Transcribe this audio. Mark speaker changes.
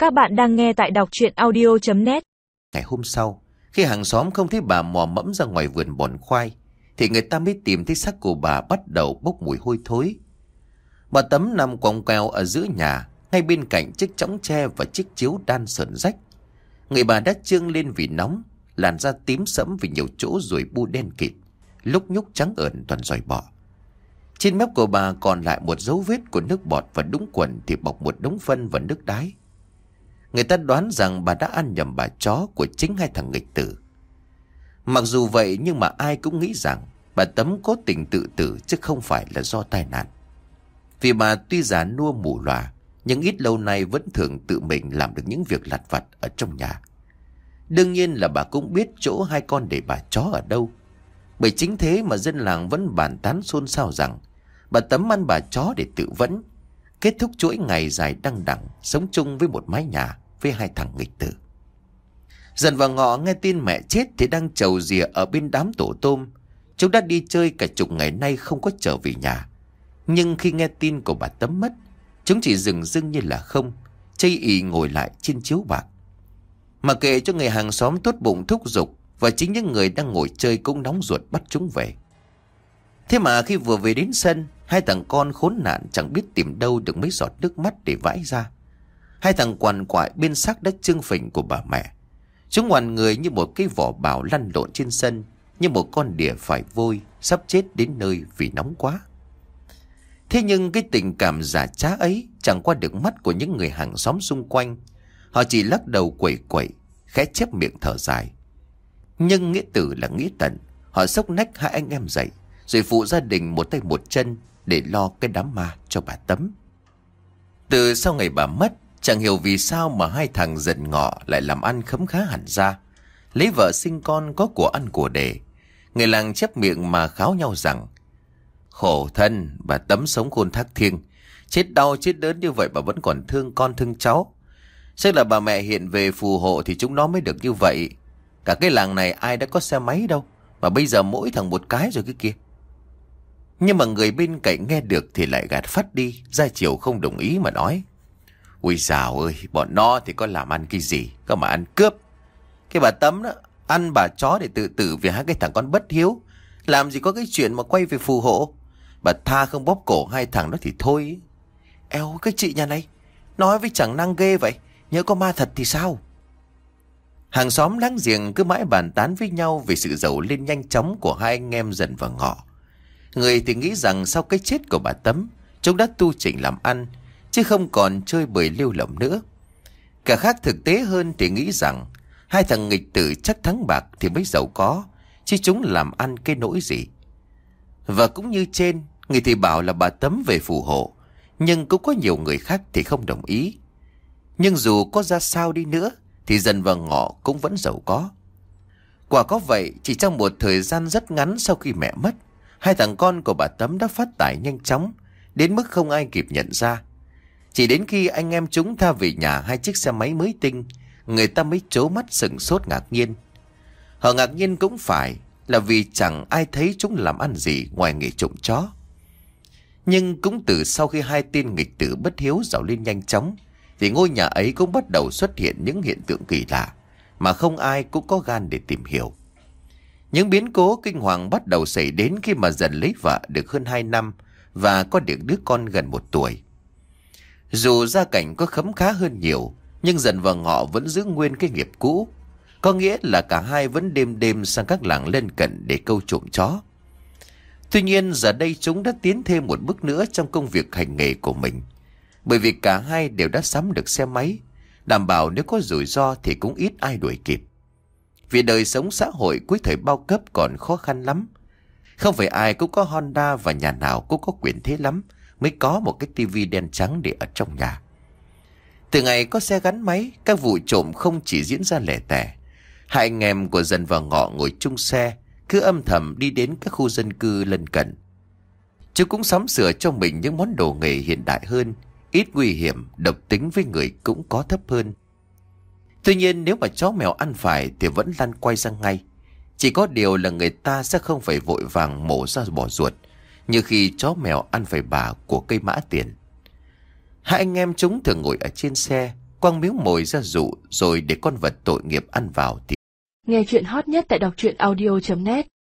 Speaker 1: Các bạn đang nghe tại đọc truyện audio.net.
Speaker 2: Ngày hôm sau, khi hàng xóm không thấy bà mò mẫm ra ngoài vườn bòn khoai, thì người ta mới tìm thấy xác của bà bắt đầu bốc mùi hôi thối. Bà Tấm nằm quòng queo ở giữa nhà, ngay bên cạnh chiếc chõng tre và chiếc chiếu đan sờn rách. Người bà đã trương lên vì nóng, làn da tím sẫm vì nhiều chỗ ruồi bu đen kịt, lúc nhúc trắng ởn toàn giòi bọ. Trên mép của bà còn lại một dấu vết của nước bọt, và đúng quần thì bọc một đống phân và nước đái. Người ta đoán rằng bà đã ăn nhầm bà chó của chính hai thằng nghịch tử. Mặc dù vậy nhưng mà ai cũng nghĩ rằng bà Tấm cố tình tự tử chứ không phải là do tai nạn. Vì bà tuy già nua mù lòa, nhưng ít lâu nay vẫn thường tự mình làm được những việc lặt vặt ở trong nhà. Đương nhiên là bà cũng biết chỗ hai con để bà chó ở đâu. Bởi chính thế mà dân làng vẫn bàn tán xôn xao rằng bà Tấm ăn bà chó để tự vẫn, kết thúc chuỗi ngày dài đăng đẳng sống chung với một mái nhà với hai thằng nghịch tử. Dần vào ngọ nghe tin mẹ chết thì đang trầu rìa ở bên đám tổ tôm. Chúng đã đi chơi cả chục ngày nay không có trở về nhà. Nhưng khi nghe tin của bà Tấm mất, chúng chỉ dừng dưng như là không, chây ỳ ngồi lại trên chiếu bạc. Mà kệ cho người hàng xóm tốt bụng thúc giục, và chính những người đang ngồi chơi cũng nóng ruột bắt chúng về. Thế mà khi vừa về đến sân, hai thằng con khốn nạn chẳng biết tìm đâu được mấy giọt nước mắt để vãi ra. Hai thằng quằn quại bên xác đất trương phình của bà mẹ. Chúng ngoằn người như một cái vỏ bào lăn lộn trên sân, như một con đỉa phải vôi sắp chết đến nơi vì nóng quá. Thế nhưng cái tình cảm giả trá ấy chẳng qua được mắt của những người hàng xóm xung quanh. Họ chỉ lắc đầu quẩy quẩy, khẽ chép miệng thở dài. Nhưng nghĩa tử là nghĩa tận. Họ xốc nách hai anh em dậy, rồi phụ gia đình một tay một chân để lo cái đám ma cho bà Tấm. Từ sau ngày bà mất, chẳng hiểu vì sao mà hai thằng Dần Ngọ lại làm ăn khấm khá hẳn ra, lấy vợ sinh con, có của ăn của để. Người làng chép miệng mà kháo nhau rằng khổ thân, bà Tấm sống khôn thác thiêng, chết đau chết đớn như vậy mà vẫn còn thương con thương cháu. Chắc là bà mẹ hiện về phù hộ thì chúng nó mới được như vậy. Cả cái làng này ai đã có xe máy đâu, mà bây giờ mỗi thằng một cái rồi cái kia. Nhưng mà người bên cạnh nghe được thì lại gạt phắt đi, ra chiều không đồng ý mà nói: ui dào ơi, bọn nó thì có làm ăn cái gì, có mà ăn cướp. Cái bà Tấm đó, ăn bà chó để tự tử vì hai cái thằng con bất hiếu. Làm gì có cái chuyện mà quay về phù hộ. Bà tha không bóp cổ hai thằng đó thì thôi. Eo, cái chị nhà này nói với chẳng năng ghê vậy, nhớ có ma thật thì sao. Hàng xóm láng giềng cứ mãi bàn tán với nhau về sự giàu lên nhanh chóng của hai anh em Dần và Ngọ. Người thì nghĩ rằng sau cái chết của bà Tấm, chúng đã tu chỉnh làm ăn, chứ không còn chơi bời lêu lỏng nữa. Cả khác thực tế hơn thì nghĩ rằng hai thằng nghịch tử chắc thắng bạc thì mới giàu có, chứ chúng làm ăn cái nỗi gì. Và cũng như trên, người thì bảo là bà Tấm về phù hộ, nhưng cũng có nhiều người khác thì không đồng ý. Nhưng dù có ra sao đi nữa thì Dần và Ngọ cũng vẫn giàu có. Quả có vậy, chỉ trong một thời gian rất ngắn sau khi mẹ mất, hai thằng con của bà Tấm đã phát tài nhanh chóng, đến mức không ai kịp nhận ra. Chỉ đến khi anh em chúng tha về nhà hai chiếc xe máy mới tinh, người ta mới trố mắt sửng sốt ngạc nhiên. Họ ngạc nhiên cũng phải là vì chẳng ai thấy chúng làm ăn gì ngoài nghề trộm chó. Nhưng cũng từ sau khi hai tên nghịch tử bất hiếu giàu lên nhanh chóng, thì ngôi nhà ấy cũng bắt đầu xuất hiện những hiện tượng kỳ lạ mà không ai cũng có gan để tìm hiểu. Những biến cố kinh hoàng bắt đầu xảy đến khi mà Dần lấy vợ được hơn 2 năm và có được đứa con gần 1 tuổi. Dù gia cảnh có khấm khá hơn nhiều, nhưng Dần và Ngọ vẫn giữ nguyên cái nghiệp cũ. Có nghĩa là cả hai vẫn đêm đêm sang các làng lân cận để câu trộm chó. Tuy nhiên giờ đây chúng đã tiến thêm một bước nữa trong công việc hành nghề của mình. Bởi vì cả hai đều đã sắm được xe máy, đảm bảo nếu có rủi ro thì cũng ít ai đuổi kịp. Vì đời sống xã hội cuối thời bao cấp còn khó khăn lắm. Không phải ai cũng có Honda và nhà nào cũng có quyền thế lắm mới có một cái tivi đen trắng để ở trong nhà. Từ ngày có xe gắn máy, các vụ trộm không chỉ diễn ra lẻ tẻ. Hai anh em của Dần và Ngọ ngồi chung xe, cứ âm thầm đi đến các khu dân cư lân cận. Chúng cũng sắm sửa cho mình những món đồ nghề hiện đại hơn, ít nguy hiểm, độc tính với người cũng có thấp hơn. Tuy nhiên nếu mà chó mèo ăn phải thì vẫn lăn quay ra ngay. Chỉ có điều là người ta sẽ không phải vội vàng mổ ra bỏ ruột, như khi chó mèo ăn phải bả của cây mã tiền. Hai anh em chúng thường ngồi ở trên xe, Quang miếu mồi ra dụ rồi để con vật tội nghiệp ăn vào thì
Speaker 3: Nghe chuyện hot nhất tại đọc truyện audio.net